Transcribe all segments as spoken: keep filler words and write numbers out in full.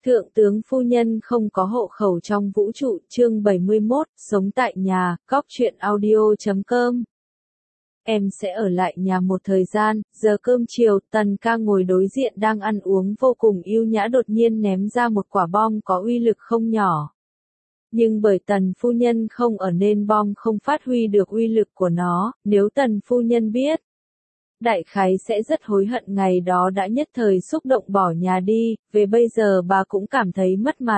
Thượng tướng phu nhân không có hộ khẩu trong vũ trụ, chương bảy mươi mốt, sống tại nhà, cóc truyện audio chấm com. Em sẽ ở lại nhà một thời gian, giờ cơm chiều, Tần ca ngồi đối diện đang ăn uống vô cùng yêu nhã đột nhiên ném ra một quả bom có uy lực không nhỏ. Nhưng bởi Tần phu nhân không ở nên bom không phát huy được uy lực của nó, nếu Tần phu nhân biết, đại khái sẽ rất hối hận ngày đó đã nhất thời xúc động bỏ nhà đi, về bây giờ bà cũng cảm thấy mất mặt.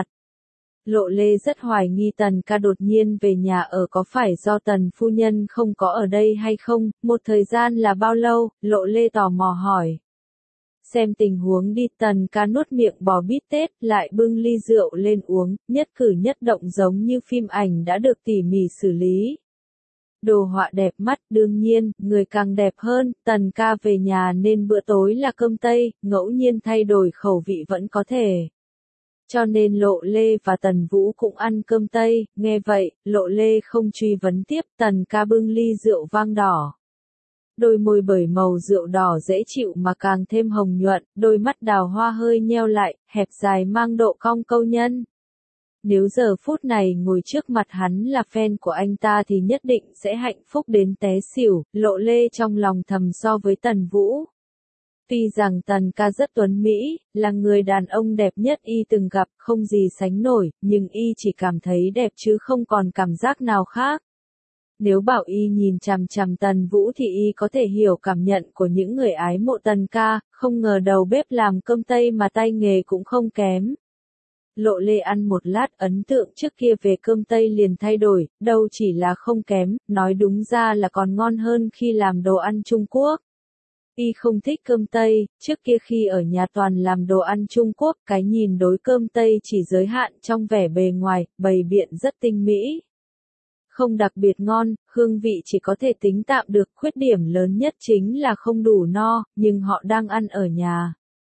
Lộ Lê rất hoài nghi Tần ca đột nhiên về nhà ở có phải do Tần phu nhân không có ở đây hay không, một thời gian là bao lâu, Lộ Lê tò mò hỏi. Xem tình huống đi, Tần ca nuốt miệng bò bít tết, lại bưng ly rượu lên uống, nhất cử nhất động giống như phim ảnh đã được tỉ mỉ xử lý. Đồ họa đẹp mắt, đương nhiên, người càng đẹp hơn, Tần ca về nhà nên bữa tối là cơm Tây, ngẫu nhiên thay đổi khẩu vị vẫn có thể. Cho nên Lộ Lê và Tần Vũ cũng ăn cơm Tây, nghe vậy, Lộ Lê không truy vấn tiếp, Tần ca bưng ly rượu vang đỏ. Đôi môi bởi màu rượu đỏ dễ chịu mà càng thêm hồng nhuận, đôi mắt đào hoa hơi nheo lại, hẹp dài mang độ cong câu nhân. Nếu giờ phút này ngồi trước mặt hắn là fan của anh ta thì nhất định sẽ hạnh phúc đến té xỉu, Lộ Lê trong lòng thầm so với Tần Vũ. Tuy rằng Tần ca rất tuấn Mỹ, là người đàn ông đẹp nhất y từng gặp, không gì sánh nổi, nhưng y chỉ cảm thấy đẹp chứ không còn cảm giác nào khác. Nếu bảo y nhìn chằm chằm Tần Vũ thì y có thể hiểu cảm nhận của những người ái mộ Tần ca, không ngờ đầu bếp làm cơm Tây mà tay nghề cũng không kém. Lộ Lê ăn một lát ấn tượng trước kia về cơm Tây liền thay đổi, đâu chỉ là không kém, nói đúng ra là còn ngon hơn khi làm đồ ăn Trung Quốc. Y không thích cơm Tây, trước kia khi ở nhà toàn làm đồ ăn Trung Quốc, cái nhìn đối cơm Tây chỉ giới hạn trong vẻ bề ngoài, bày biện rất tinh mỹ. Không đặc biệt ngon, hương vị chỉ có thể tính tạm được, khuyết điểm lớn nhất chính là không đủ no, nhưng họ đang ăn ở nhà.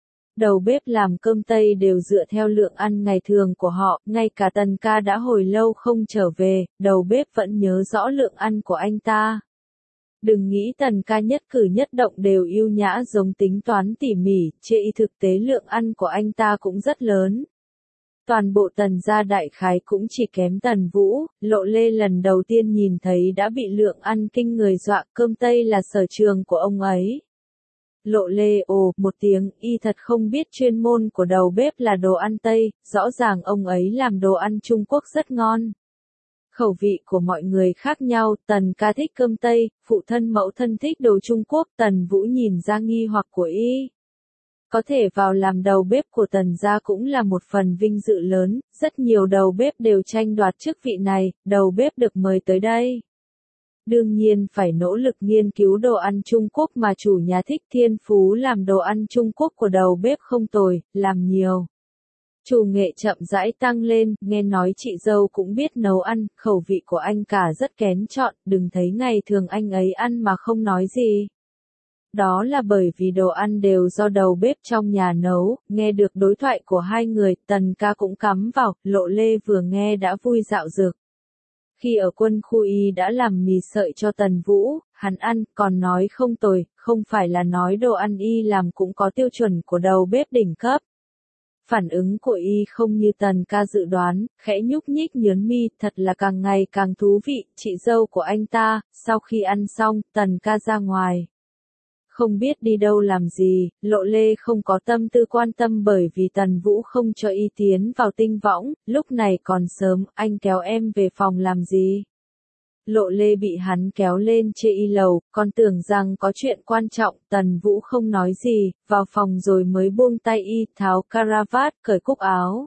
Đầu bếp làm cơm Tây đều dựa theo lượng ăn ngày thường của họ, ngay cả Tần ca đã hồi lâu không trở về, đầu bếp vẫn nhớ rõ lượng ăn của anh ta. Đừng nghĩ Tần ca nhất cử nhất động đều yêu nhã giống tính toán tỉ mỉ, trên thực tế lượng ăn của anh ta cũng rất lớn. Toàn bộ Tần gia đại khái cũng chỉ kém Tần Vũ, Lộ Lê lần đầu tiên nhìn thấy đã bị lượng ăn kinh người dọa, cơm Tây là sở trường của ông ấy. Lộ Lê ồ một tiếng, y thật không biết chuyên môn của đầu bếp là đồ ăn Tây, rõ ràng ông ấy làm đồ ăn Trung Quốc rất ngon. Khẩu vị của mọi người khác nhau, Tần ca thích cơm Tây, phụ thân mẫu thân thích đồ Trung Quốc, Tần Vũ nhìn ra nghi hoặc của y. Có thể vào làm đầu bếp của Tần gia cũng là một phần vinh dự lớn, rất nhiều đầu bếp đều tranh đoạt chức vị này, đầu bếp được mời tới đây. Đương nhiên phải nỗ lực nghiên cứu đồ ăn Trung Quốc mà chủ nhà thích, thiên phú làm đồ ăn Trung Quốc của đầu bếp không tồi, làm nhiều. Chủ nghệ chậm rãi tăng lên, nghe nói chị dâu cũng biết nấu ăn, khẩu vị của anh cả rất kén chọn, đừng thấy ngày thường anh ấy ăn mà không nói gì. Đó là bởi vì đồ ăn đều do đầu bếp trong nhà nấu, nghe được đối thoại của hai người, Tần ca cũng cắm vào, Lộ Lê vừa nghe đã vui dạo dực. Khi ở quân khu y đã làm mì sợi cho Tần Vũ, hắn ăn, còn nói không tồi, không phải là nói đồ ăn y làm cũng có tiêu chuẩn của đầu bếp đỉnh cấp. Phản ứng của y không như Tần ca dự đoán, khẽ nhúc nhích nhớn mi, thật là càng ngày càng thú vị, chị dâu của anh ta, sau khi ăn xong, Tần ca ra ngoài. Không biết đi đâu làm gì, Lộ Lê không có tâm tư quan tâm bởi vì Tần Vũ không cho y tiến vào tinh võng, lúc này còn sớm, anh kéo em về phòng làm gì? Lộ Lê bị hắn kéo lên chê y lầu, còn tưởng rằng có chuyện quan trọng, Tần Vũ không nói gì, vào phòng rồi mới buông tay y, tháo caravat, cởi cúc áo.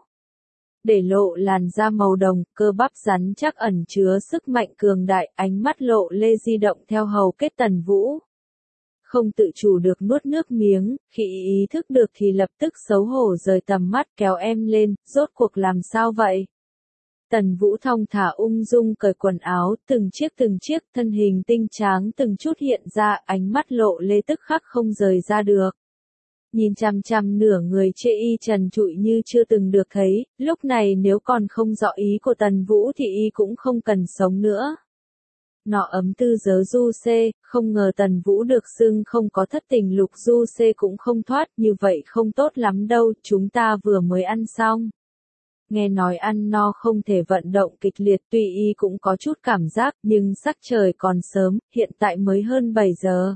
Để lộ làn da màu đồng, cơ bắp rắn chắc ẩn chứa sức mạnh cường đại, ánh mắt Lộ Lê di động theo hầu kết Tần Vũ. Không tự chủ được nuốt nước miếng, khi ý thức được thì lập tức xấu hổ rời tầm mắt kéo em lên, rốt cuộc làm sao vậy? Tần Vũ thong thả ung dung cởi quần áo, từng chiếc từng chiếc, thân hình tinh tráng từng chút hiện ra, ánh mắt Lộ Lê tức khắc không rời ra được. Nhìn chằm chằm nửa người chê y trần trụi như chưa từng được thấy, lúc này nếu còn không rõ ý của Tần Vũ thì y cũng không cần sống nữa. Nọ ấm tư dớ du xê, không ngờ Tần Vũ được xưng không có thất tình lục du xê cũng không thoát, như vậy không tốt lắm đâu, chúng ta vừa mới ăn xong. Nghe nói ăn no không thể vận động kịch liệt, tuy y cũng có chút cảm giác, nhưng sắc trời còn sớm, hiện tại mới hơn bảy giờ.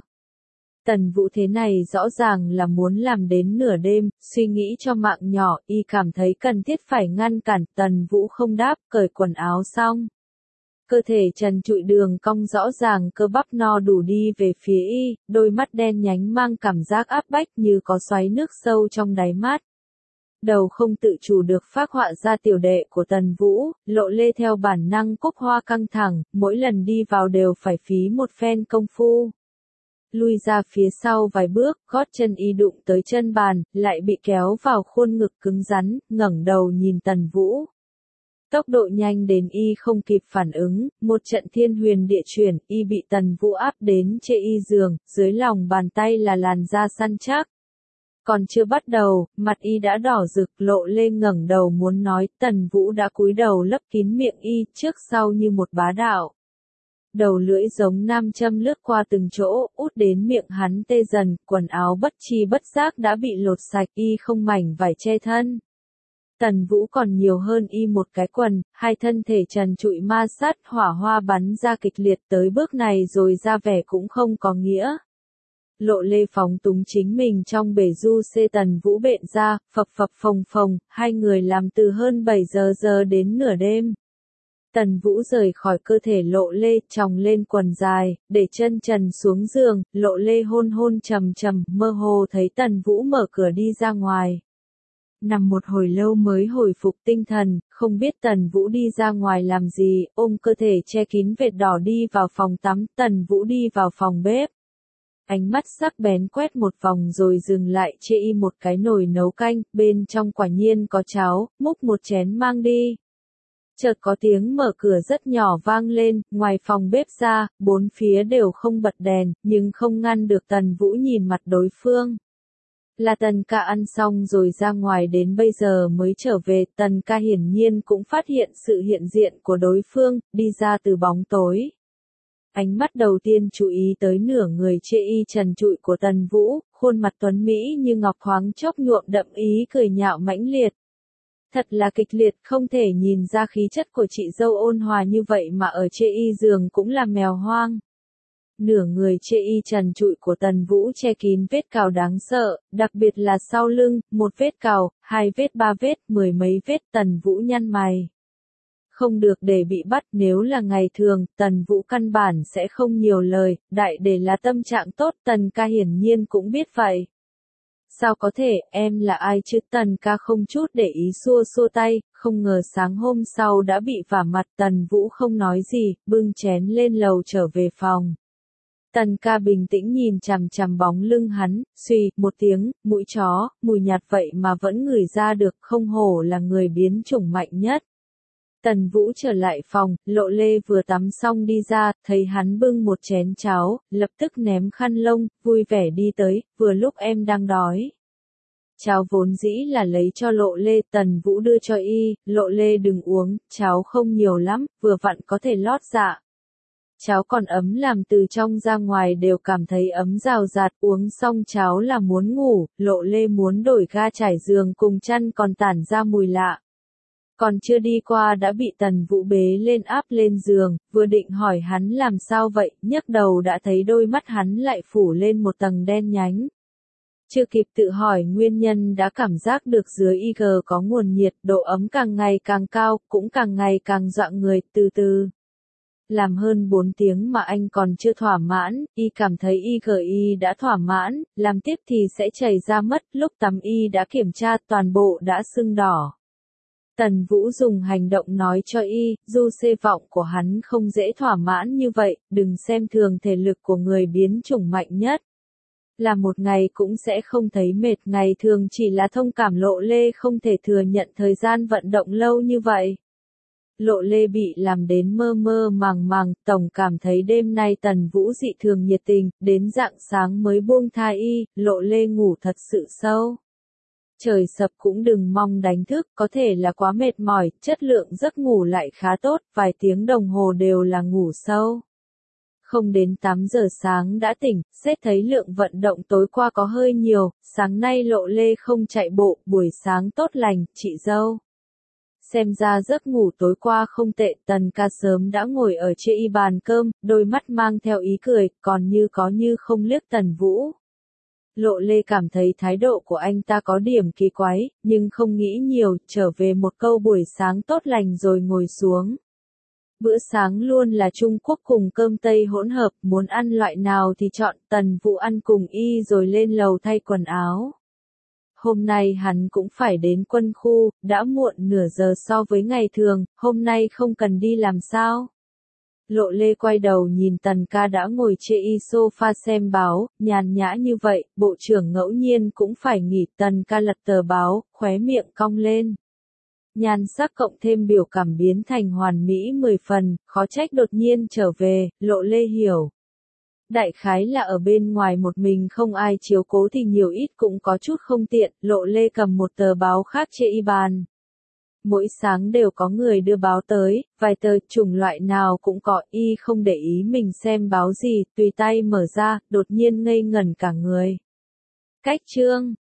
Tần Vũ thế này rõ ràng là muốn làm đến nửa đêm, suy nghĩ cho mạng nhỏ, y cảm thấy cần thiết phải ngăn cản. Tần Vũ không đáp, cởi quần áo xong. Cơ thể trần trụi đường cong rõ ràng, cơ bắp no đủ đi về phía y, đôi mắt đen nhánh mang cảm giác áp bách như có xoáy nước sâu trong đáy mắt. Đầu không tự chủ được phác họa ra tiểu đệ của Tần Vũ, Lộ Lê theo bản năng cúc hoa căng thẳng, mỗi lần đi vào đều phải phí một phen công phu. Lui ra phía sau vài bước, gót chân y đụng tới chân bàn, lại bị kéo vào khuôn ngực cứng rắn, ngẩng đầu nhìn Tần Vũ. Tốc độ nhanh đến y không kịp phản ứng, một trận thiên huyền địa chuyển, y bị Tần Vũ áp đến chê y giường, dưới lòng bàn tay là làn da săn chắc. Còn chưa bắt đầu, mặt y đã đỏ rực, Lộ Lê ngẩng đầu muốn nói, Tần Vũ đã cúi đầu lấp kín miệng y, trước sau như một bá đạo. Đầu lưỡi giống nam châm lướt qua từng chỗ, út đến miệng hắn tê dần, quần áo bất chi bất giác đã bị lột sạch, y không mảnh vải che thân. Tần Vũ còn nhiều hơn y một cái quần, hai thân thể trần trụi ma sát, hỏa hoa bắn ra kịch liệt, tới bước này rồi ra vẻ cũng không có nghĩa. Lộ Lê phóng túng chính mình trong bể du xê, Tần Vũ bện ra, phập phập phồng phồng, hai người làm từ hơn bảy giờ giờ đến nửa đêm. Tần Vũ rời khỏi cơ thể Lộ Lê, tròng lên quần dài, để chân trần xuống giường, Lộ Lê hôn hôn trầm trầm, mơ hồ thấy Tần Vũ mở cửa đi ra ngoài. Nằm một hồi lâu mới hồi phục tinh thần, không biết Tần Vũ đi ra ngoài làm gì, ôm cơ thể che kín vệt đỏ đi vào phòng tắm, Tần Vũ đi vào phòng bếp. Ánh mắt sắc bén quét một vòng rồi dừng lại, chê y một cái nồi nấu canh, bên trong quả nhiên có cháo, múc một chén mang đi. Chợt có tiếng mở cửa rất nhỏ vang lên, ngoài phòng bếp ra, bốn phía đều không bật đèn, nhưng không ngăn được Tần Vũ nhìn mặt đối phương. Là Tần ca ăn xong rồi ra ngoài đến bây giờ mới trở về, Tần ca hiển nhiên cũng phát hiện sự hiện diện của đối phương, đi ra từ bóng tối. Ánh mắt đầu tiên chú ý tới nửa người chê y trần trụi của Tần Vũ, khuôn mặt tuấn Mỹ như ngọc thoáng chốc nhuộm đậm ý cười nhạo mãnh liệt. Thật là kịch liệt, không thể nhìn ra khí chất của chị dâu ôn hòa như vậy mà ở chê y giường cũng là mèo hoang. Nửa người chê y trần trụi của Tần Vũ che kín vết cào đáng sợ, đặc biệt là sau lưng, một vết cào, hai vết ba vết, mười mấy vết. Tần Vũ nhăn mày. Không được để bị bắt, nếu là ngày thường, Tần Vũ căn bản sẽ không nhiều lời, đại để là tâm trạng tốt, Tần ca hiển nhiên cũng biết vậy. Sao có thể, em là ai chứ? Tần ca không chút để ý xua xua tay, không ngờ sáng hôm sau đã bị vả mặt. Tần Vũ không nói gì, bưng chén lên lầu trở về phòng. Tần ca bình tĩnh nhìn chằm chằm bóng lưng hắn, suy, một tiếng, mũi chó, mùi nhạt vậy mà vẫn ngửi ra được, không hổ là người biến chủng mạnh nhất. Tần Vũ trở lại phòng, Lộ Lê vừa tắm xong đi ra, thấy hắn bưng một chén cháo, lập tức ném khăn lông, vui vẻ đi tới, vừa lúc em đang đói. Cháo vốn dĩ là lấy cho Lộ Lê, Tần Vũ đưa cho y, Lộ Lê đừng uống, cháo không nhiều lắm, vừa vặn có thể lót dạ. Cháo còn ấm làm từ trong ra ngoài đều cảm thấy ấm rào rạt, uống xong cháo là muốn ngủ, Lộ Lê muốn đổi ga trải giường cùng chăn còn tản ra mùi lạ. Còn chưa đi qua đã bị Tần Vũ bế lên áp lên giường, vừa định hỏi hắn làm sao vậy, nhấc đầu đã thấy đôi mắt hắn lại phủ lên một tầng đen nhánh. Chưa kịp tự hỏi nguyên nhân đã cảm giác được dưới i giê có nguồn nhiệt, độ ấm càng ngày càng cao, cũng càng ngày càng dọa người, từ từ. Làm hơn bốn tiếng mà anh còn chưa thỏa mãn, y cảm thấy i giê y đã thỏa mãn, làm tiếp thì sẽ chảy ra mất, lúc tắm y đã kiểm tra toàn bộ đã sưng đỏ. Tần Vũ dùng hành động nói cho y, du xê vọng của hắn không dễ thỏa mãn như vậy, đừng xem thường thể lực của người biến chủng mạnh nhất. Là một ngày cũng sẽ không thấy mệt, ngày thường chỉ là thông cảm. Lộ Lê không thể thừa nhận thời gian vận động lâu như vậy. Lộ Lê bị làm đến mơ mơ màng màng, tổng cảm thấy đêm nay Tần Vũ dị thường nhiệt tình, đến rạng sáng mới buông tha y, Lộ Lê ngủ thật sự sâu. Trời sập cũng đừng mong đánh thức, có thể là quá mệt mỏi, chất lượng giấc ngủ lại khá tốt, vài tiếng đồng hồ đều là ngủ sâu. không đến tám giờ sáng đã tỉnh, xét thấy lượng vận động tối qua có hơi nhiều, sáng nay Lộ Lê không chạy bộ, buổi sáng tốt lành, chị dâu. Xem ra giấc ngủ tối qua không tệ, Tần ca sớm đã ngồi ở trên y bàn cơm, đôi mắt mang theo ý cười, còn như có như không liếc Tần Vũ. Lộ Lê cảm thấy thái độ của anh ta có điểm kỳ quái, nhưng không nghĩ nhiều, trở về một câu buổi sáng tốt lành rồi ngồi xuống. Bữa sáng luôn là Trung Quốc cùng cơm Tây hỗn hợp, muốn ăn loại nào thì chọn, Tần Vũ ăn cùng y rồi lên lầu thay quần áo. Hôm nay hắn cũng phải đến quân khu, đã muộn nửa giờ so với ngày thường, hôm nay không cần đi làm sao? Lộ Lê quay đầu nhìn Tần ca đã ngồi trên y sofa xem báo, nhàn nhã như vậy, bộ trưởng ngẫu nhiên cũng phải nghỉ. Tần ca lật tờ báo, khóe miệng cong lên. Nhan sắc cộng thêm biểu cảm biến thành hoàn mỹ mười phần, khó trách đột nhiên trở về, Lộ Lê hiểu. Đại khái là ở bên ngoài một mình không ai chiếu cố thì nhiều ít cũng có chút không tiện, Lộ Lê cầm một tờ báo khác trên y bàn. Mỗi sáng đều có người đưa báo tới, vài tờ chủng loại nào cũng có, y không để ý mình xem báo gì, tùy tay mở ra, đột nhiên ngây ngẩn cả người. Cách chương